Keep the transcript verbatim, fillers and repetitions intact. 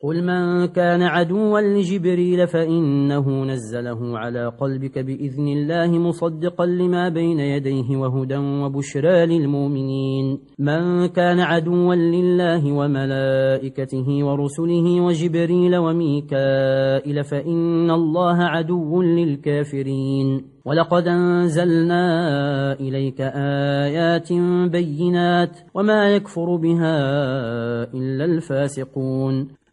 قل من كان عدوا لجبريل فإنه نزله على قلبك بإذن الله مصدقا لما بين يديه وهدى وبشرى للمؤمنين. من كان عدوا لله وملائكته ورسله وجبريل وميكائيل فإن الله عدو للكافرين. ولقد أنزلنا إليك آيات بينات وما يكفر بها إلا الفاسقون.